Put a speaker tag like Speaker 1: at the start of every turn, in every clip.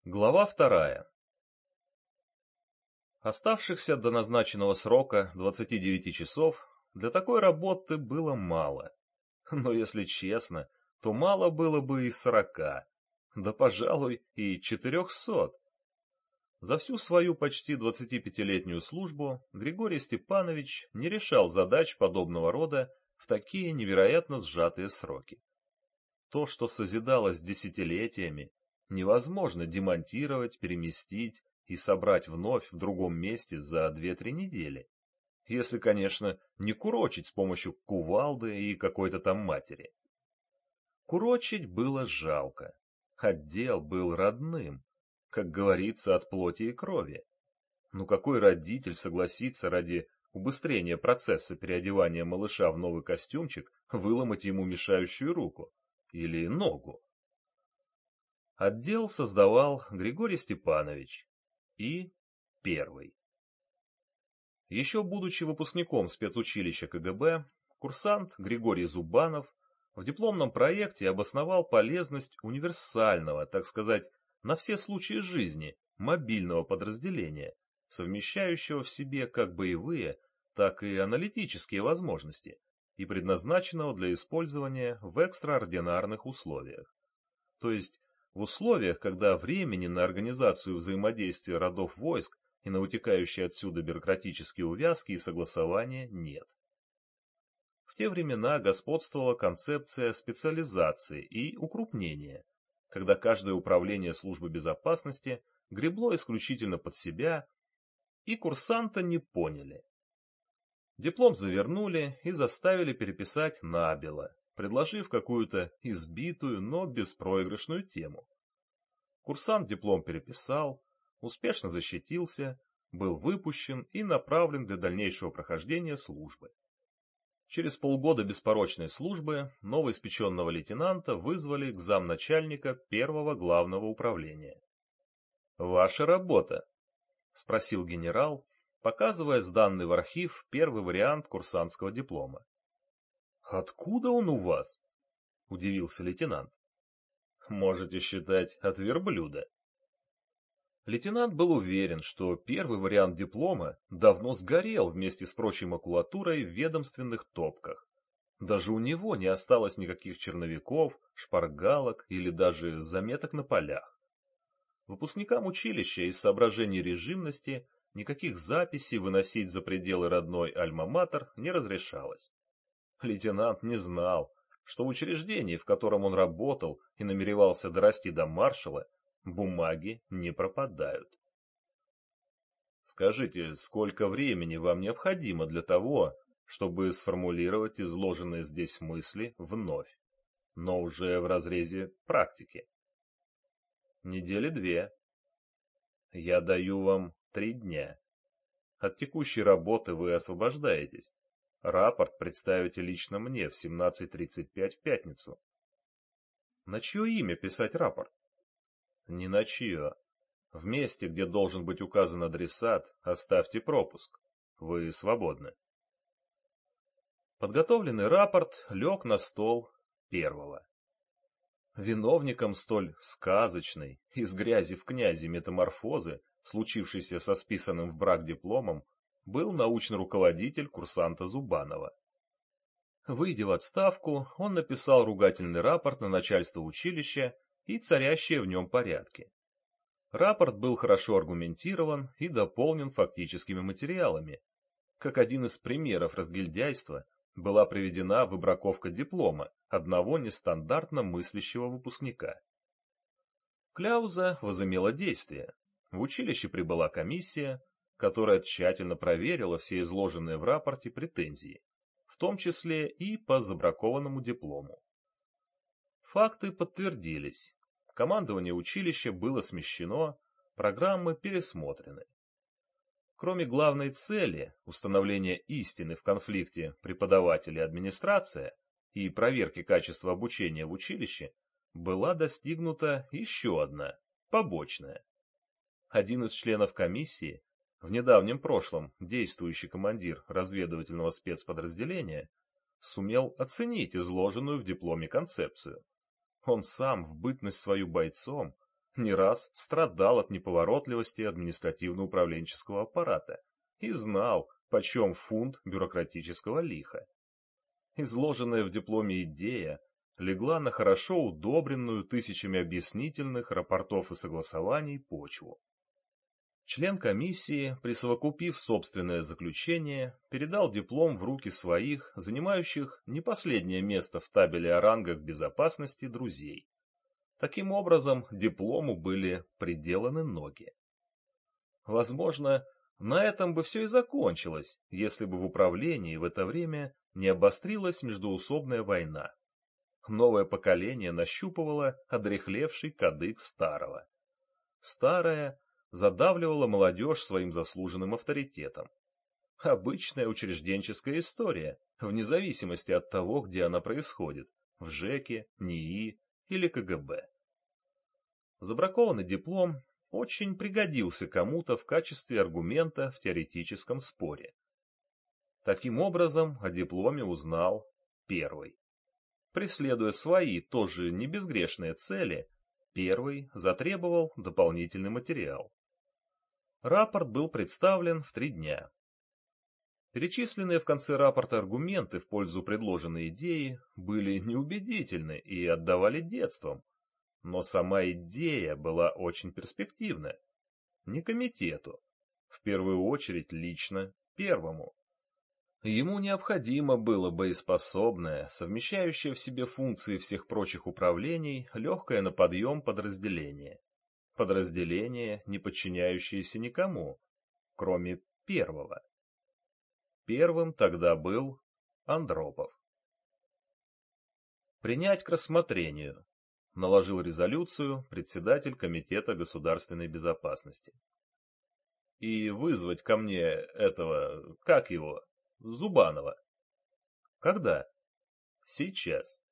Speaker 1: Глава 2. Оставшихся до назначенного срока 29 часов для такой работы было мало. Но, если честно, то мало было бы и 40, да, пожалуй, и 400. За всю свою почти 25-летнюю службу Григорий Степанович не решал задач подобного рода в такие невероятно сжатые сроки. То, что созидалось десятилетиями, невозможно демонтировать, переместить и собрать вновь в другом месте за 2-3 недели. Если, конечно, не курочить с помощью кувалды и какой-то там матери. Курочить было жалко. Отдел был родным, как говорится, от плоти и крови. Ну какой родитель согласится ради убыстрения процесса переодевания малыша в новый костюмчик выломать ему мешающую руку? Или ногу? Отдел создавал Григорий Степанович и первый. Еще будучи выпускником спецучилища КГБ, курсант Григорий Зубанов в дипломном проекте обосновал полезность универсального, так сказать, на все случаи жизни, мобильного подразделения, совмещающего в себе как боевые, так и аналитические возможности и предназначенного для использования в экстраординарных условиях. То есть в условиях, когда времени на организацию взаимодействия родов войск и на вытекающие отсюда бюрократические увязки и согласования нет. В те времена господствовала концепция специализации и укрупнения, когда каждое управление службы безопасности гребло исключительно под себя, и курсанта не поняли. Диплом завернули и заставили переписать набело, предложив какую-то избитую, но беспроигрышную тему. Курсант диплом переписал, успешно защитился, был выпущен и направлен для дальнейшего прохождения службы. Через полгода беспорочной службы новоиспеченного лейтенанта вызвали к замначальника первого главного управления. «Ваша работа?» — спросил генерал, показывая сданный в архив первый вариант курсантского диплома. «Откуда он у вас?» — удивился лейтенант. «Можете считать от верблюда». Лейтенант был уверен, что первый вариант диплома давно сгорел вместе с прочей макулатурой в ведомственных топках. Даже у него не осталось никаких черновиков, шпаргалок или даже заметок на полях. Выпускникам училища из соображений режимности никаких записей выносить за пределы родной альма-матер не разрешалось. Лейтенант не знал, что в учреждении, в котором он работал и намеревался дорасти до маршала, бумаги не пропадают. Скажите, сколько времени вам необходимо для того, чтобы сформулировать изложенные здесь мысли вновь, но уже в разрезе практики? Недели 2. Я даю вам 3 дня. От текущей работы вы освобождаетесь. Рапорт представите лично мне в 17:35 в пятницу. На чье имя писать рапорт? Ни на чье. В месте, где должен быть указан адресат, оставьте пропуск. Вы свободны. Подготовленный рапорт лег на стол первого. Виновником столь сказочной, из грязи в князи метаморфозы, случившейся со списанным в брак дипломом, был научный руководитель курсанта Зубанова. Выйдя в отставку, он написал ругательный рапорт на начальство училища и царящие в нем порядки. Рапорт был хорошо аргументирован и дополнен фактическими материалами. Как один из примеров разгильдяйства была приведена выбраковка диплома одного нестандартно мыслящего выпускника. Кляуза возымела действие. В училище прибыла комиссия, которая тщательно проверила все изложенные в рапорте претензии, в том числе и по забракованному диплому. Факты подтвердились. Командование училища было смещено, программы пересмотрены. Кроме главной цели – установления истины в конфликте преподаватель и администрация и проверки качества обучения в училище, была достигнута еще одна, побочная. Один из членов комиссии, в недавнем прошлом действующий командир разведывательного спецподразделения, сумел оценить изложенную в дипломе концепцию. Он сам в бытность свою бойцом не раз страдал от неповоротливости административно-управленческого аппарата и знал, почем фунт бюрократического лиха. Изложенная в дипломе идея легла на хорошо удобренную тысячами объяснительных, рапортов и согласований почву. Член комиссии, присовокупив собственное заключение, передал диплом в руки своих, занимающих не последнее место в табеле о рангах безопасности друзей. Таким образом, диплому были приделаны ноги. Возможно, на этом бы все и закончилось, если бы в управлении в это время не обострилась междоусобная война. Новое поколение нащупывало одряхлевший кадык старого. Старое задавливало молодежь своим заслуженным авторитетом. Обычная учрежденческая история, вне зависимости от того, где она происходит, в ЖЭКе, НИИ или КГБ. Забракованный диплом очень пригодился кому-то в качестве аргумента в теоретическом споре. Таким образом, о дипломе узнал первый. Преследуя свои, тоже не безгрешные цели, первый затребовал дополнительный материал. Рапорт был представлен в 3 дня. Перечисленные в конце рапорта аргументы в пользу предложенной идеи были неубедительны и отдавали детством, но сама идея была очень перспективна. Не комитету, в первую очередь лично первому. Ему необходимо было боеспособное, совмещающее в себе функции всех прочих управлений, легкое на подъем подразделение. Подразделение, не подчиняющееся никому, кроме первого. Первым тогда был Андропов. Принять к рассмотрению. Наложил резолюцию председатель Комитета государственной безопасности. И вызвать ко мне этого, как его, Зубанова. Когда? Сейчас.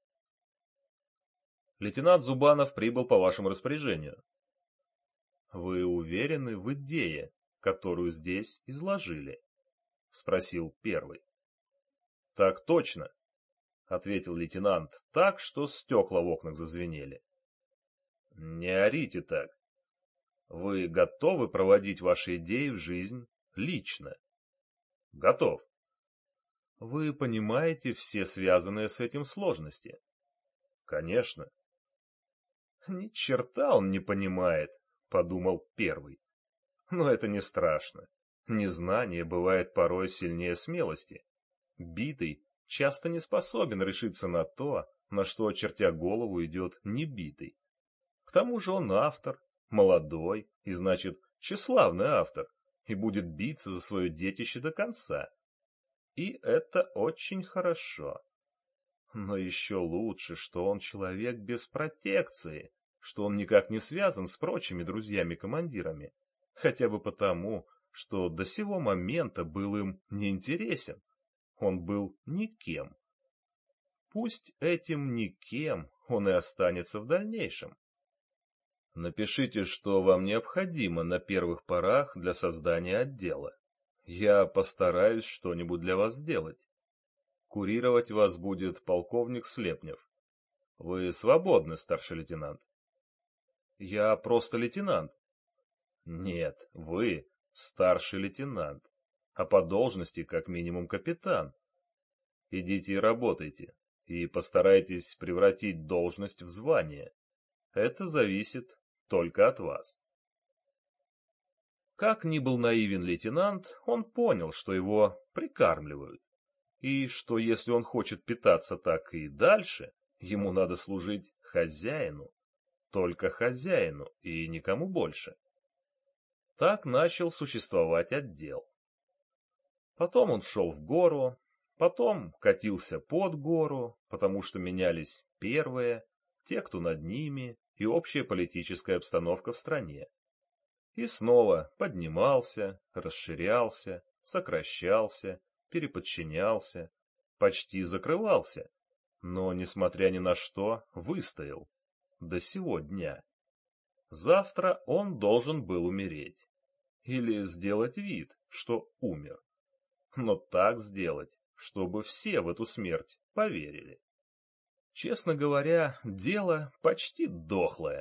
Speaker 1: Лейтенант Зубанов прибыл по вашему распоряжению. Вы уверены в идее, которую здесь изложили? Спросил первый. Так точно, ответил лейтенант так, что стекла в окнах зазвенели. Не орите так. Вы готовы проводить ваши идеи в жизнь лично? Готов. Вы понимаете все связанные с этим сложности? Конечно. Ни черта он не понимает, подумал первый. Но это не страшно. Незнание бывает порой сильнее смелости. Битый часто не способен решиться на то, на что, очертя голову, идет небитый. К тому же он автор, молодой и, значит, тщеславный автор, и будет биться за свое детище до конца. И это очень хорошо. Но еще лучше, что он человек без протекции, что он никак не связан с прочими друзьями-командирами, хотя бы потому, что до сего момента был им неинтересен. Он был никем. Пусть этим никем он и останется в дальнейшем. Напишите, что вам необходимо на первых порах для создания отдела. Я постараюсь что-нибудь для вас сделать. Курировать вас будет полковник Слепнев. Вы свободны, старший лейтенант. Я просто лейтенант. Нет, вы старший лейтенант, а по должности как минимум капитан. Идите и работайте, и постарайтесь превратить должность в звание. Это зависит только от вас. Как ни был наивен лейтенант, он понял, что его прикармливают, и что если он хочет питаться так и дальше, ему надо служить хозяину, только хозяину и никому больше. Так начал существовать отдел. Потом он шел в гору, потом катился под гору, потому что менялись первые, те, кто над ними, и общая политическая обстановка в стране. И снова поднимался, расширялся, сокращался, переподчинялся, почти закрывался, но, несмотря ни на что, выстоял. До сего дня. Завтра он должен был умереть. Или сделать вид, что умер. Но так сделать, чтобы все в эту смерть поверили. Честно говоря, дело почти дохлое.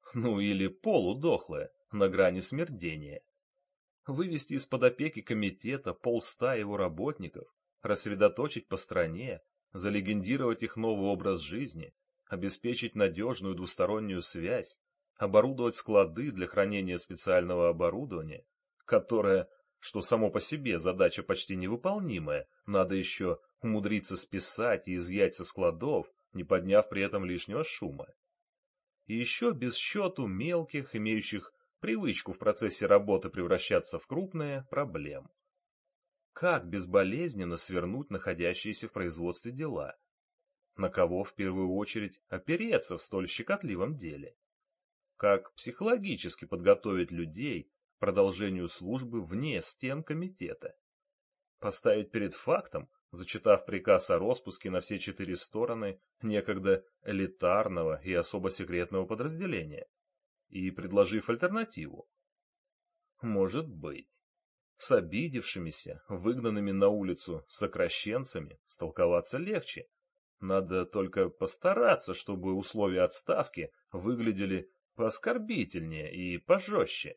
Speaker 1: ну или полудохлое, на грани смердения. Вывести из-под опеки комитета полста его работников, рассредоточить по стране, залегендировать их новый образ жизни, обеспечить надежную двустороннюю связь, оборудовать склады для хранения специального оборудования, которое, что само по себе задача почти невыполнимая, надо еще умудриться списать и изъять со складов, не подняв при этом лишнего шума. И еще без счету мелких, имеющих привычку в процессе работы превращаться в крупные, проблем. Как безболезненно свернуть находящиеся в производстве дела? На кого в первую очередь опереться в столь щекотливом деле? Как психологически подготовить людей к продолжению службы вне стен комитета? Поставить перед фактом, зачитав приказ о распуске на все 4 стороны некогда элитарного и особо секретного подразделения, и предложив альтернативу. Может быть, с обидевшимися, выгнанными на улицу сокращенцами столковаться легче. Надо только постараться, чтобы условия отставки выглядели пооскорбительнее и пожестче.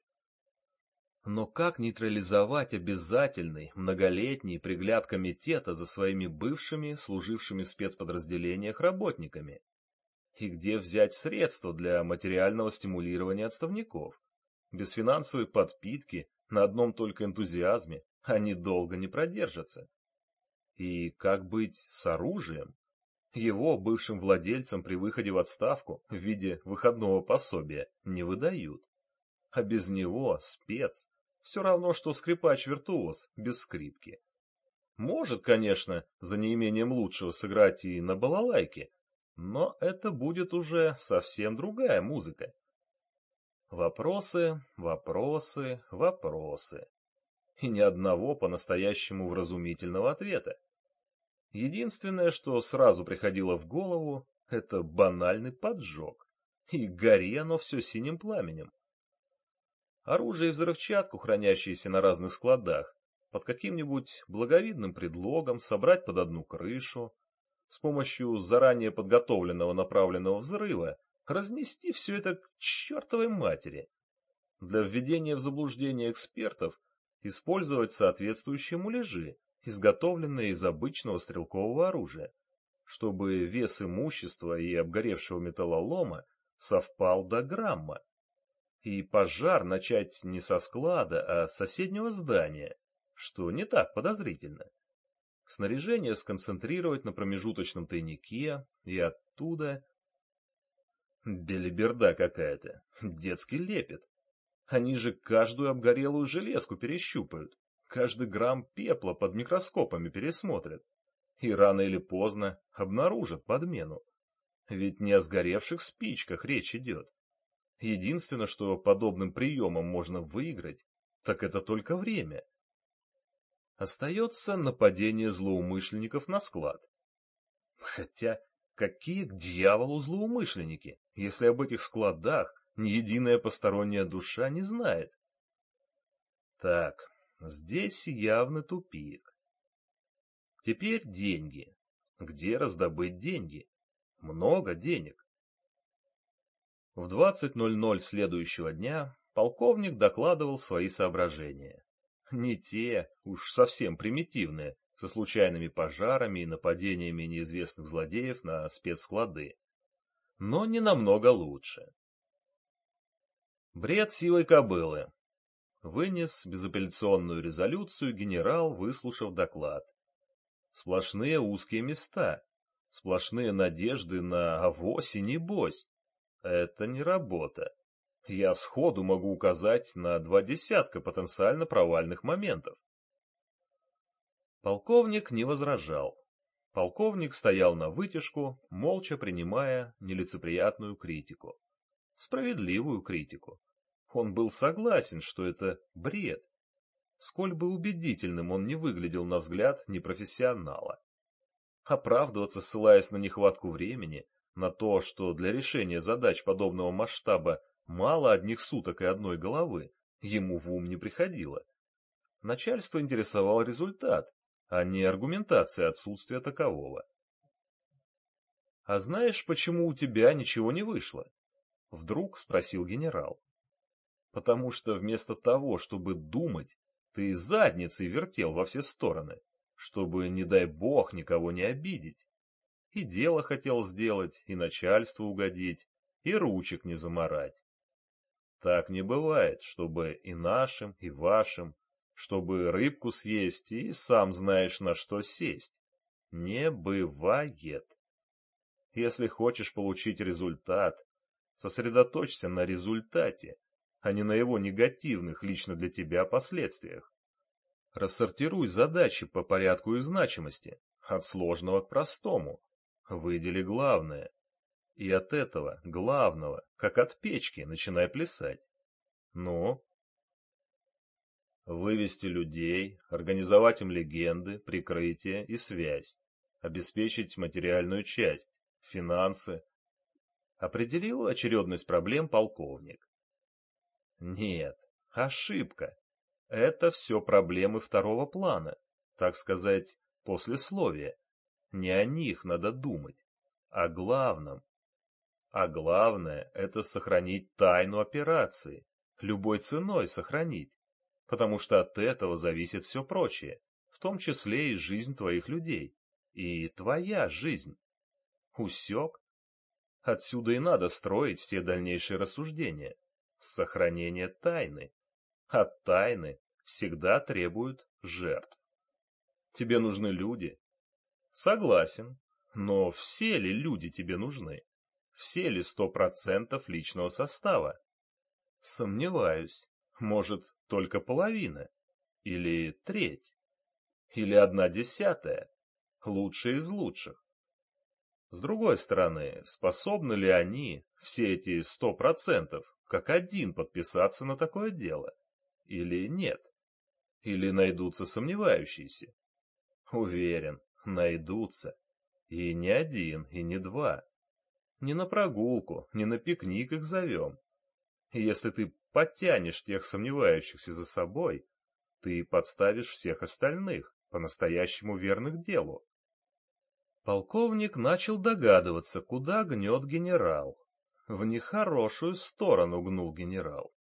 Speaker 1: Но как нейтрализовать обязательный многолетний пригляд комитета за своими бывшими, служившими в спецподразделениях работниками? И где взять средства для материального стимулирования отставников? Без финансовой подпитки, на одном только энтузиазме, они долго не продержатся. И как быть с оружием? Его бывшим владельцам при выходе в отставку в виде выходного пособия не выдают. А без него спец все равно, что скрипач-виртуоз без скрипки. Может, конечно, за неимением лучшего сыграть и на балалайке, но это будет уже совсем другая музыка. Вопросы, вопросы, вопросы. И ни одного по-настоящему вразумительного ответа. Единственное, что сразу приходило в голову, это банальный поджог. И гори оно все синим пламенем. Оружие и взрывчатку, хранящиеся на разных складах, под каким-нибудь благовидным предлогом собрать под одну крышу, с помощью заранее подготовленного направленного взрыва разнести все это к чертовой матери. Для введения в заблуждение экспертов использовать соответствующие муляжи, изготовленные из обычного стрелкового оружия, чтобы вес имущества и обгоревшего металлолома совпал до грамма. И пожар начать не со склада, а с соседнего здания, что не так подозрительно. Снаряжение сконцентрировать на промежуточном тайнике и оттуда... Белиберда какая-то, детский лепет. Они же каждую обгорелую железку перещупают, каждый грамм пепла под микроскопами пересмотрят. И рано или поздно обнаружат подмену. Ведь не о сгоревших спичках речь идет. Единственное, что подобным приемом можно выиграть, так это только время. Остается нападение злоумышленников на склад. Хотя, какие к дьяволу злоумышленники, если об этих складах ни единая посторонняя душа не знает? Так, здесь явно тупик. Теперь деньги. Где раздобыть деньги? Много денег. В 20:00 следующего дня полковник докладывал свои соображения. Не те, уж совсем примитивные, со случайными пожарами и нападениями неизвестных злодеев на спецсклады, но не намного лучше. Бред сивой кобылы. Вынес безапелляционную резолюцию генерал, выслушав доклад. Сплошные узкие места, сплошные надежды на авось и небось. Это не работа. Я сходу могу указать на 20 потенциально провальных моментов. Полковник не возражал. Полковник стоял навытяжку, молча принимая нелицеприятную критику. Справедливую критику. Он был согласен, что это бред. Сколь бы убедительным он не выглядел на взгляд непрофессионала. Оправдываться, ссылаясь на нехватку времени, на то, что для решения задач подобного масштаба мало одних суток и одной головы, ему в ум не приходило. Начальство интересовал результат, а не аргументация отсутствия такового. «А знаешь, почему у тебя ничего не вышло?» Вдруг спросил генерал. Потому что вместо того, чтобы думать, ты задницей вертел во все стороны, чтобы, не дай бог, никого не обидеть. И дело хотел сделать, и начальству угодить, и ручек не заморать. Так не бывает, чтобы и нашим, и вашим, чтобы рыбку съесть и сам знаешь на что сесть. Не бывает. Если хочешь получить результат, сосредоточься на результате, а не на его негативных лично для тебя последствиях. Рассортируй задачи по порядку их значимости, от сложного к простому. Выдели главное. И от этого, главного, как от печки, начинай плясать. Ну? Вывести людей, организовать им легенды, прикрытие и связь, обеспечить материальную часть, финансы. Определил очередность проблем полковник. Нет, ошибка. Это все проблемы второго плана, так сказать, послесловия. Не о них надо думать, о главном. А главное – это сохранить тайну операции, любой ценой сохранить, потому что от этого зависит все прочее, в том числе и жизнь твоих людей, и твоя жизнь. Усек? Отсюда и надо строить все дальнейшие рассуждения. Сохранение тайны. От тайны всегда требуют жертв. Тебе нужны люди? Согласен. Но все ли люди тебе нужны? Все ли 100% личного состава? Сомневаюсь. Может, только половина? Или треть? Или 1/10? Лучшие из лучших. С другой стороны, способны ли они, все эти 100%, как один подписаться на такое дело? Или нет? Или найдутся сомневающиеся? Уверен, найдутся. И не один, и не два. Не на прогулку, не на пикник их зовем. И если ты подтянешь тех сомневающихся за собой, ты подставишь всех остальных, по-настоящему верных делу. Полковник начал догадываться, куда гнет генерал. В нехорошую сторону гнул генерал.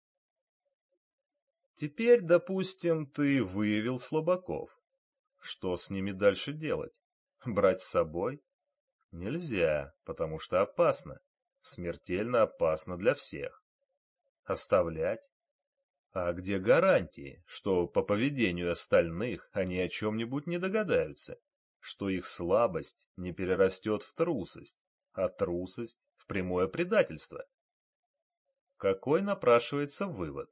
Speaker 1: Теперь, допустим, ты выявил слабаков. Что с ними дальше делать? Брать с собой? Нельзя, потому что опасно. Смертельно опасно для всех. Оставлять? А где гарантии, что по поведению остальных они о чем-нибудь не догадаются? Что их слабость не перерастет в трусость, а трусость в прямое предательство? Какой напрашивается вывод?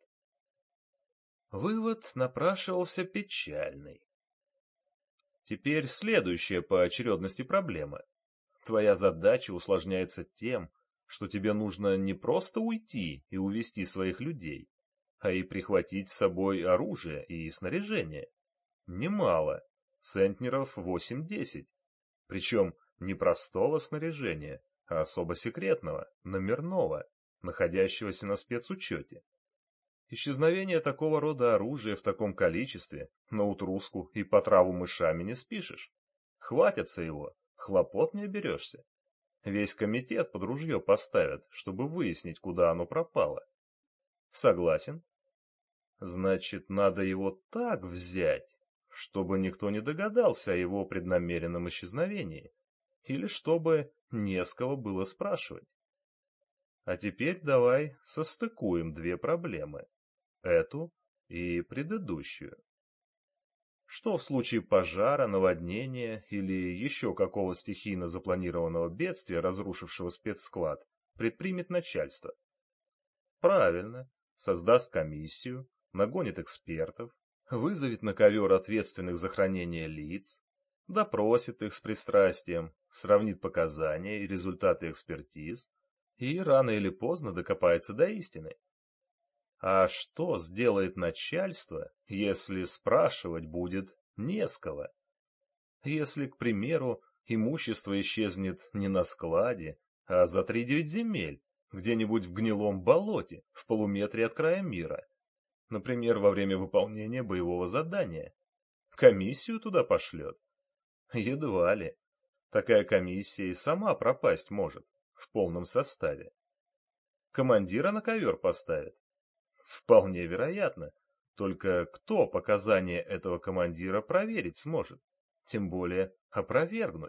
Speaker 1: Вывод напрашивался печальный. Теперь следующая по очередности проблема. Твоя задача усложняется тем, что тебе нужно не просто уйти и увести своих людей, а и прихватить с собой оружие и снаряжение. Немало, центнеров 8-10, причем не простого снаряжения, а особо секретного, номерного, находящегося на спецучете. Исчезновение такого рода оружия в таком количестве на утруску и по траву мышами не спишешь. Хватится его, хлопот не оберешься. Весь комитет под ружье поставят, чтобы выяснить, куда оно пропало. Согласен? Значит, надо его так взять, чтобы никто не догадался о его преднамеренном исчезновении, или чтобы не с кого было спрашивать. А теперь давай состыкуем две проблемы, эту и предыдущую. Что в случае пожара, наводнения или еще какого стихийно запланированного бедствия, разрушившего спецсклад, предпримет начальство? Правильно, создаст комиссию, нагонит экспертов, вызовет на ковер ответственных за хранение лиц, допросит их с пристрастием, сравнит показания и результаты экспертиз и рано или поздно докопается до истины. А что сделает начальство, если спрашивать будет не с кого? Если, к примеру, имущество исчезнет не на складе, а за 3-9 земель, где-нибудь в гнилом болоте, в полуметре от края мира, например, во время выполнения боевого задания, комиссию туда пошлет? Едва ли. Такая комиссия и сама пропасть может, в полном составе. Командира на ковер поставят? Вполне вероятно. Только кто показания этого командира проверить сможет? Тем более опровергнуть.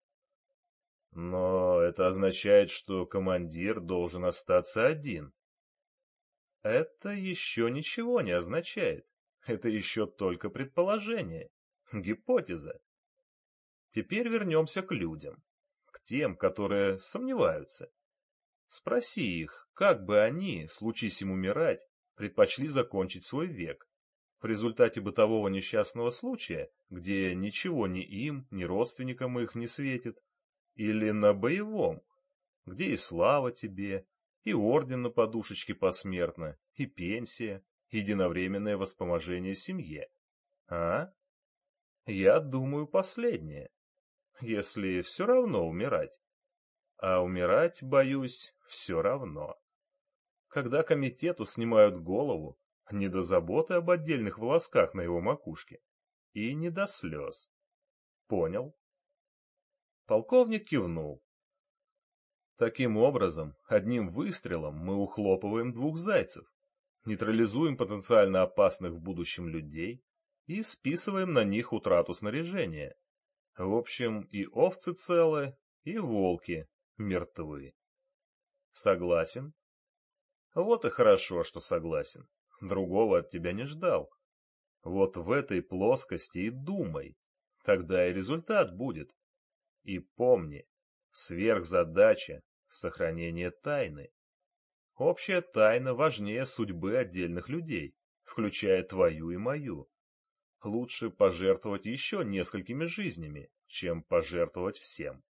Speaker 1: Но это означает, что командир должен остаться один. Это еще ничего не означает. Это еще только предположение, гипотеза. Теперь вернемся к людям, к тем, которые сомневаются. Спроси их, как бы они, случись им умирать, предпочли закончить свой век. В результате бытового несчастного случая, где ничего ни им, ни родственникам их не светит, или на боевом, где и слава тебе, и орден на подушечке посмертно, и пенсия, и единовременное воспоможение семье. А? Я думаю, последнее. Если все равно умирать. А умирать, боюсь, все равно. Когда комитету снимают голову, не до заботы об отдельных волосках на его макушке. И не до слез. Понял? Полковник кивнул. Таким образом, одним выстрелом мы ухлопываем двух зайцев, нейтрализуем потенциально опасных в будущем людей и списываем на них утрату снаряжения. В общем, и овцы целы, и волки мертвы. Согласен? Вот и хорошо, что согласен. Другого от тебя не ждал. Вот в этой плоскости и думай. Тогда и результат будет. И помни, сверхзадача — сохранение тайны. Общая тайна важнее судьбы отдельных людей, включая твою и мою. Лучше пожертвовать еще несколькими жизнями, чем пожертвовать всем.